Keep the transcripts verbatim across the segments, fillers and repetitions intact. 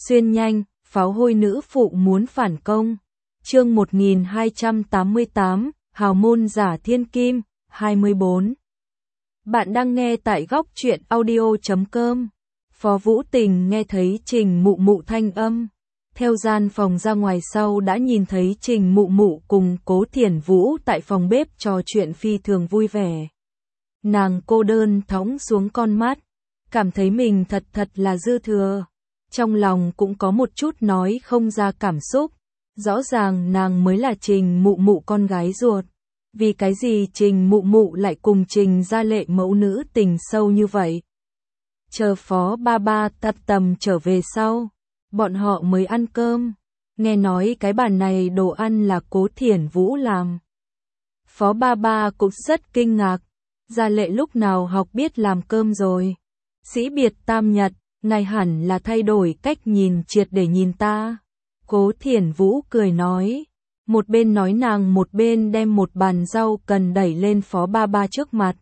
Xuyên nhanh, pháo hôi nữ phụ muốn phản công. Chương một nghìn hai trăm tám mươi tám, Hào môn giả thiên kim, hai mươi bốn. Bạn đang nghe tại góc truyện audio chấm com. Phó Vũ Tình nghe thấy Trình Mụ Mụ thanh âm. Theo gian phòng ra ngoài sau đã nhìn thấy Trình Mụ Mụ cùng Cố Thiển Vũ tại phòng bếp trò chuyện phi thường vui vẻ. Nàng cô đơn thõng xuống con mắt, cảm thấy mình thật thật là dư thừa. Trong lòng cũng có một chút nói không ra cảm xúc. Rõ ràng nàng mới là Trình Mụ Mụ con gái ruột. Vì cái gì Trình Mụ Mụ lại cùng Trình Gia Lệ mẫu nữ tình sâu như vậy? Chờ Phó Ba Ba tắt tầm trở về sau, bọn họ mới ăn cơm. Nghe nói cái bàn này đồ ăn là Cố Thiển Vũ làm. Phó Ba Ba cũng rất kinh ngạc. Gia Lệ lúc nào học biết làm cơm rồi? Sĩ biệt tam nhật, ngài hẳn là thay đổi cách nhìn triệt để nhìn ta. Cố Thiển Vũ cười nói. Một bên nói nàng một bên đem một bàn rau cần đẩy lên Phó Ba Ba trước mặt.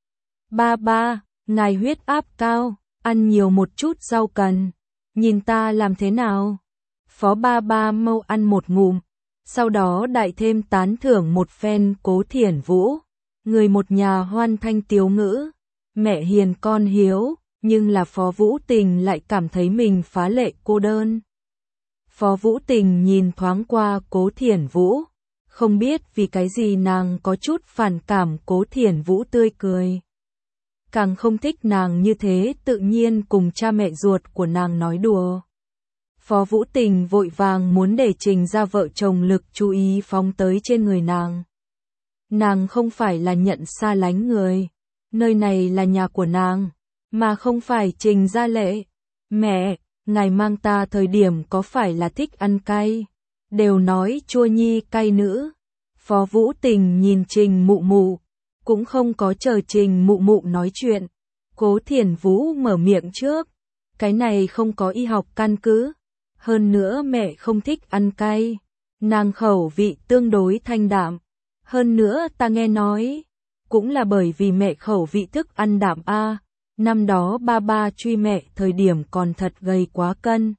Ba ba, ngài huyết áp cao, ăn nhiều một chút rau cần. Nhìn ta làm thế nào? Phó Ba Ba mau ăn một ngụm, sau đó đại thêm tán thưởng một phen Cố Thiển Vũ. Người một nhà hoan thanh tiếu ngữ, mẹ hiền con hiếu, nhưng là Phó Vũ Tình lại cảm thấy mình phá lệ cô đơn. Phó Vũ Tình nhìn thoáng qua Cố Thiển Vũ, không biết vì cái gì nàng có chút phản cảm Cố Thiển Vũ tươi cười. Càng không thích nàng như thế tự nhiên cùng cha mẹ ruột của nàng nói đùa. Phó Vũ Tình vội vàng muốn để Trình ra vợ chồng lực chú ý phóng tới trên người nàng. Nàng không phải là nhận xa lánh người, nơi này là nhà của nàng, mà không phải Trình Gia Lệ. Mẹ, ngài mang ta thời điểm có phải là thích ăn cay? Đều nói chua nhi cay nữ. Phó Vũ Tình nhìn Trình Mụ Mụ, cũng không có chờ Trình Mụ Mụ nói chuyện. Cố Thiển Vũ mở miệng trước. Cái này không có y học căn cứ. Hơn nữa mẹ không thích ăn cay. Nàng khẩu vị tương đối thanh đạm. Hơn nữa ta nghe nói, cũng là bởi vì mẹ khẩu vị thức ăn đạm a. Năm đó ba ba truy mẹ thời điểm còn thật gầy quá cân.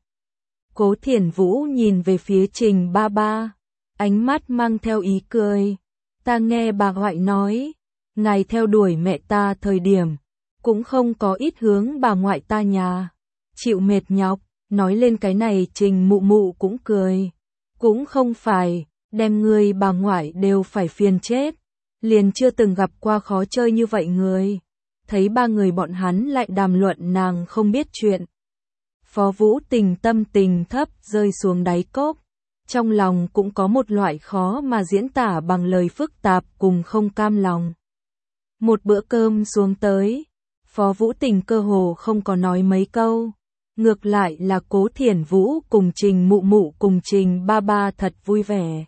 Cố Thiển Vũ nhìn về phía Trình Ba Ba, ánh mắt mang theo ý cười. Ta nghe bà ngoại nói, ngài theo đuổi mẹ ta thời điểm, cũng không có ít hướng bà ngoại ta nhà. Chịu mệt nhọc, nói lên cái này Trình Mụ Mụ cũng cười. Cũng không phải, đem người bà ngoại đều phải phiền chết. Liền chưa từng gặp qua khó chơi như vậy người. Thấy ba người bọn hắn lại đàm luận nàng không biết chuyện. Phó Vũ Tình tâm tình thấp rơi xuống đáy cốc. Trong lòng cũng có một loại khó mà diễn tả bằng lời phức tạp cùng không cam lòng. Một bữa cơm xuống tới, Phó Vũ Tình cơ hồ không có nói mấy câu. Ngược lại là Cố Thiển Vũ cùng Trình Mụ Mụ cùng Trình Ba Ba thật vui vẻ.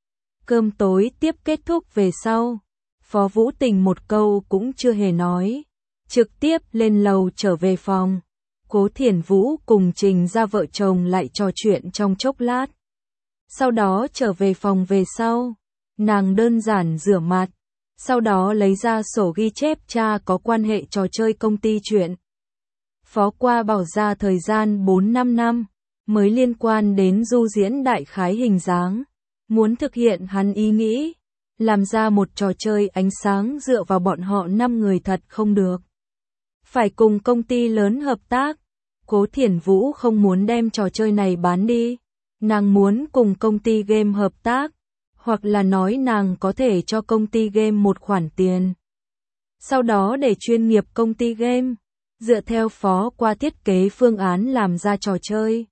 Cơm tối tiếp kết thúc về sau. Phó Vũ Tình một câu cũng chưa hề nói, trực tiếp lên lầu trở về phòng. Cố Thiển Vũ cùng Trình ra vợ chồng lại trò chuyện trong chốc lát. Sau đó trở về phòng về sau, nàng đơn giản rửa mặt, sau đó lấy ra sổ ghi chép tra có quan hệ trò chơi công ty chuyện. Phó Qua bảo ra thời gian bốn năm năm, mới liên quan đến du diễn đại khái hình dáng, muốn thực hiện hắn ý nghĩ. Làm ra một trò chơi ánh sáng dựa vào bọn họ năm người thật không được. Phải cùng công ty lớn hợp tác. Cố Thiển Vũ không muốn đem trò chơi này bán đi. Nàng muốn cùng công ty game hợp tác. Hoặc là nói nàng có thể cho công ty game một khoản tiền. Sau đó để chuyên nghiệp công ty game. Dựa theo Phó Qua thiết kế phương án làm ra trò chơi.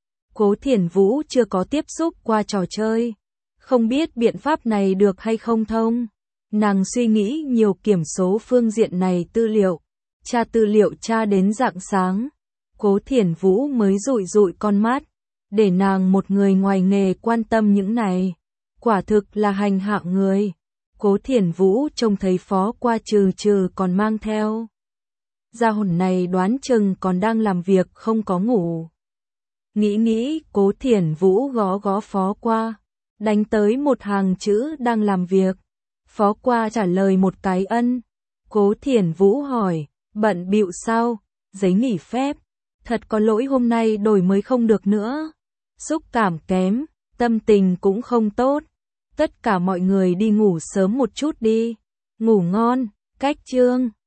Cố Thiển Vũ chưa có tiếp xúc qua trò chơi. Không biết biện pháp này được hay không thông. Nàng suy nghĩ nhiều kiểm số phương diện này tư liệu. Tra tư liệu tra đến rạng sáng. Cố Thiển Vũ mới dụi dụi con mắt. Để nàng một người ngoài nghề quan tâm những này. Quả thực là hành hạ người. Cố Thiển Vũ trông thấy Phó Qua trừ trừ còn mang theo. Gia hồn này đoán chừng còn đang làm việc không có ngủ. Nghĩ nghĩ Cố Thiển Vũ gõ gõ Phó Qua. Đánh tới một hàng chữ đang làm việc. Phó Qua trả lời một cái ân. Cố Thiển Vũ hỏi, bận bịu sao? Giấy nghỉ phép. Thật có lỗi hôm nay đổi mới không được nữa. Xúc cảm kém, tâm tình cũng không tốt. Tất cả mọi người đi ngủ sớm một chút đi. Ngủ ngon, cách chương.